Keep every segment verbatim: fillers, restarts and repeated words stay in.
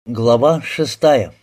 Глава шестая.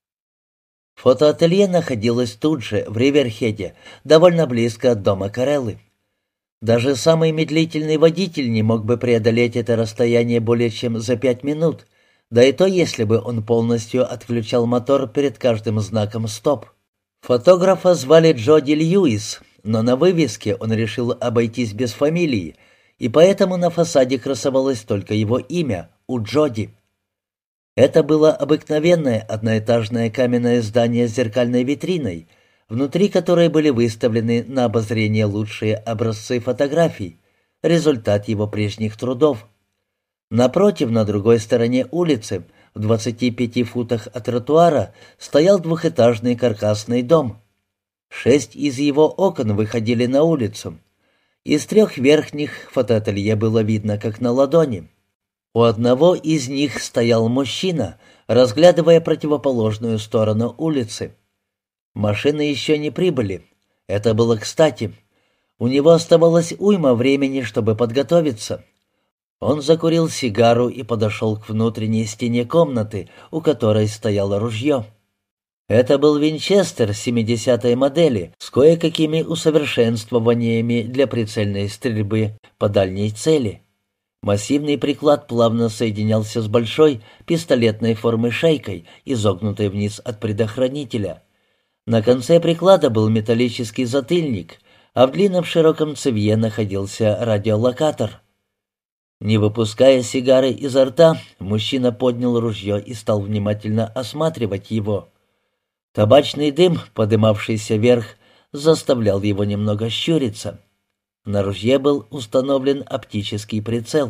Фотоателье находилось тут же, в Риверхеде, довольно близко от дома Кареллы. Даже самый медлительный водитель не мог бы преодолеть это расстояние более чем за пять минут, да и то, если бы он полностью отключал мотор перед каждым знаком «Стоп». Фотографа звали Джоди Льюис, но на вывеске он решил обойтись без фамилии, и поэтому на фасаде красовалось только его имя — у Джоди. Это было обыкновенное одноэтажное каменное здание с зеркальной витриной, внутри которой были выставлены на обозрение лучшие образцы фотографий, результат его прежних трудов. Напротив, на другой стороне улицы, в двадцати пяти футах от тротуара, стоял двухэтажный каркасный дом. Шесть из его окон выходили на улицу. Из трех верхних фотоателье было видно как на ладони. У одного из них стоял мужчина, разглядывая противоположную сторону улицы. Машины еще не прибыли. Это было кстати. У него оставалось уйма времени, чтобы подготовиться. Он закурил сигару и подошел к внутренней стене комнаты, у которой стояло ружье. Это был Винчестер семидесятой модели с кое-какими усовершенствованиями для прицельной стрельбы по дальней цели. Массивный приклад плавно соединялся с большой пистолетной формы шейкой, изогнутой вниз от предохранителя. На конце приклада был металлический затыльник, а в длинном широком цевье находился радиолокатор. Не выпуская сигары изо рта, мужчина поднял ружье и стал внимательно осматривать его. Табачный дым, подымавшийся вверх, заставлял его немного щуриться. На ружье был установлен оптический прицел.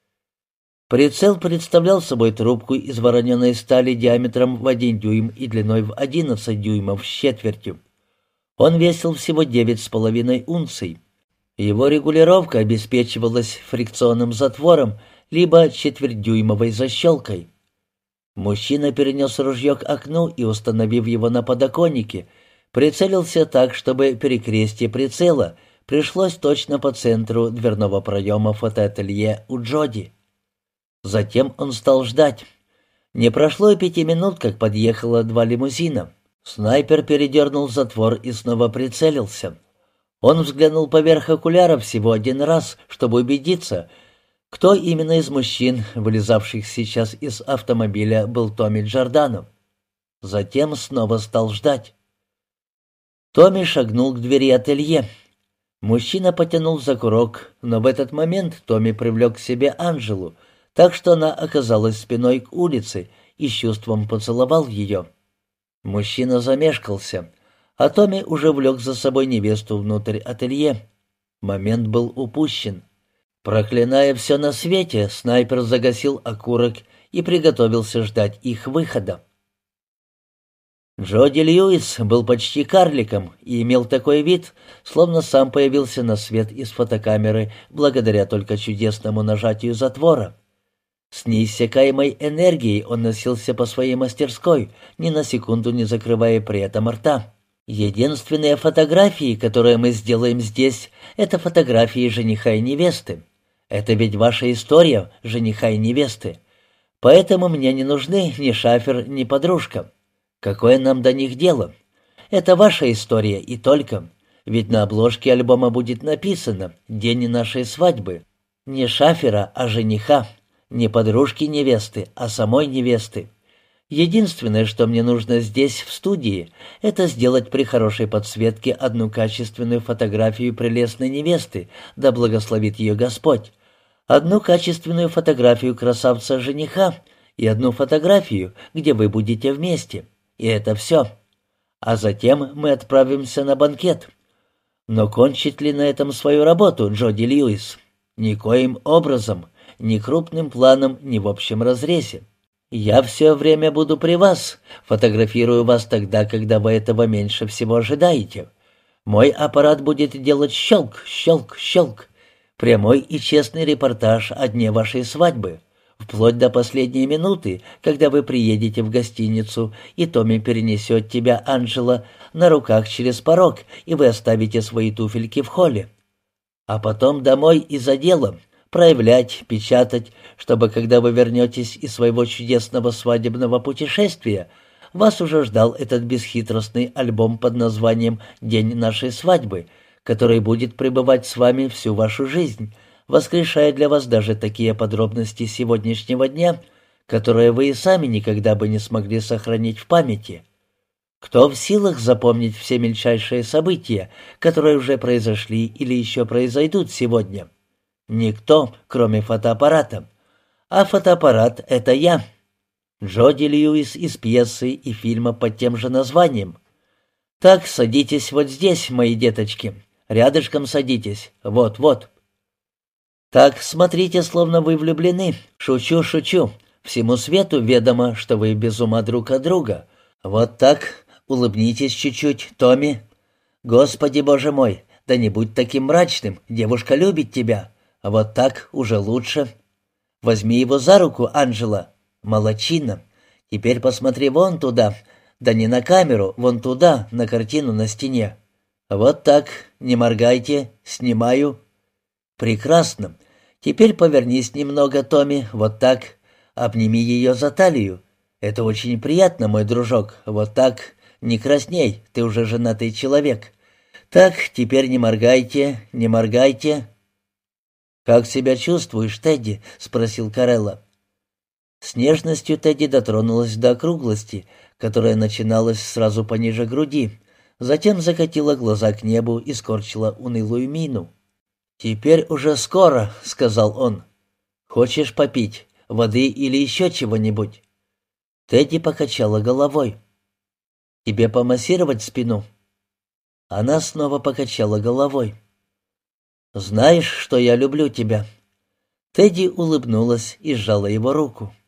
Прицел представлял собой трубку из вороненой стали диаметром в один дюйм и длиной в одиннадцать дюймов с четвертью. Он весил всего девять с половиной унций. Его регулировка обеспечивалась фрикционным затвором либо четвертьдюймовой защелкой. Мужчина перенес ружье к окну и, установив его на подоконнике, прицелился так, чтобы перекрестие прицела пришлось точно по центру дверного проема фотоателье у Джоди. Затем он стал ждать. Не прошло и пяти минут, как подъехало два лимузина. Снайпер передернул затвор и снова прицелился. Он взглянул поверх окуляров всего один раз, чтобы убедиться, кто именно из мужчин, вылезавших сейчас из автомобиля, был Томми Джордано. Затем снова стал ждать. Томми шагнул к двери ателье. Мужчина потянул за курок, но в этот момент Томми привлек к себе Анжелу, так что она оказалась спиной к улице и с чувством поцеловал ее. Мужчина замешкался, а Томми уже влек за собой невесту внутрь ателье. Момент был упущен. Проклиная все на свете, снайпер загасил окурок и приготовился ждать их выхода. Джоди Льюис был почти карликом и имел такой вид, словно сам появился на свет из фотокамеры благодаря только чудесному нажатию затвора. С неиссякаемой энергией он носился по своей мастерской, ни на секунду не закрывая при этом рта. «Единственные фотографии, которые мы сделаем здесь, это фотографии жениха и невесты. Это ведь ваша история, жениха и невесты. Поэтому мне не нужны ни шафер, ни подружка. Какое нам до них дело? Это ваша история и только. Ведь на обложке альбома будет написано «День нашей свадьбы». Не шафера, а жениха. Не подружки невесты, а самой невесты. Единственное, что мне нужно здесь, в студии, это сделать при хорошей подсветке одну качественную фотографию прелестной невесты, да благословит ее Господь, одну качественную фотографию красавца-жениха и одну фотографию, где вы будете вместе. И это все. А затем мы отправимся на банкет. Но кончит ли на этом свою работу Джоди Льюис? Никоим образом, ни крупным планом, ни в общем разрезе. Я все время буду при вас, фотографирую вас тогда, когда вы этого меньше всего ожидаете. Мой аппарат будет делать щелк, щелк, щелк. Прямой и честный репортаж о дне вашей свадьбы, вплоть до последней минуты, когда вы приедете в гостиницу, и Томми перенесет тебя, Анджела, на руках через порог, и вы оставите свои туфельки в холле. А потом домой и за делом. проявлять, печатать, чтобы, когда вы вернетесь из своего чудесного свадебного путешествия, вас уже ждал этот бесхитростный альбом под названием «День нашей свадьбы», который будет пребывать с вами всю вашу жизнь, воскрешая для вас даже такие подробности сегодняшнего дня, которые вы и сами никогда бы не смогли сохранить в памяти. Кто в силах запомнить все мельчайшие события, которые уже произошли или еще произойдут сегодня? Никто, кроме фотоаппарата. А фотоаппарат — это я. Джоди Льюис из пьесы и фильма под тем же названием. Так, садитесь вот здесь, мои деточки. Рядышком садитесь. Вот-вот. Так, смотрите, словно вы влюблены. Шучу, шучу. Всему свету ведомо, что вы без ума друг от друга. Вот так. Улыбнитесь чуть-чуть, Томми. Господи, боже мой, да не будь таким мрачным. Девушка любит тебя. Вот так уже лучше. Возьми его за руку, Анджела. Молодчина. Теперь посмотри вон туда. Да не на камеру, вон туда, на картину на стене. Вот так. Не моргайте. Снимаю. Прекрасно. Теперь повернись немного, Томми. Вот так. Обними ее за талию. Это очень приятно, мой дружок. Вот так. Не красней, ты уже женатый человек. Так, теперь не моргайте, не моргайте. «Как себя чувствуешь, Тедди?» — спросил Карелла. С нежностью Тедди дотронулась до округлости, которая начиналась сразу пониже груди, затем закатила глаза к небу и скорчила унылую мину. «Теперь уже скоро», — сказал он. «Хочешь попить? Воды или еще чего-нибудь?» Тедди покачала головой. «Тебе помассировать спину?» Она снова покачала головой. «Знаешь, что я люблю тебя?» Тедди улыбнулась и сжала его руку.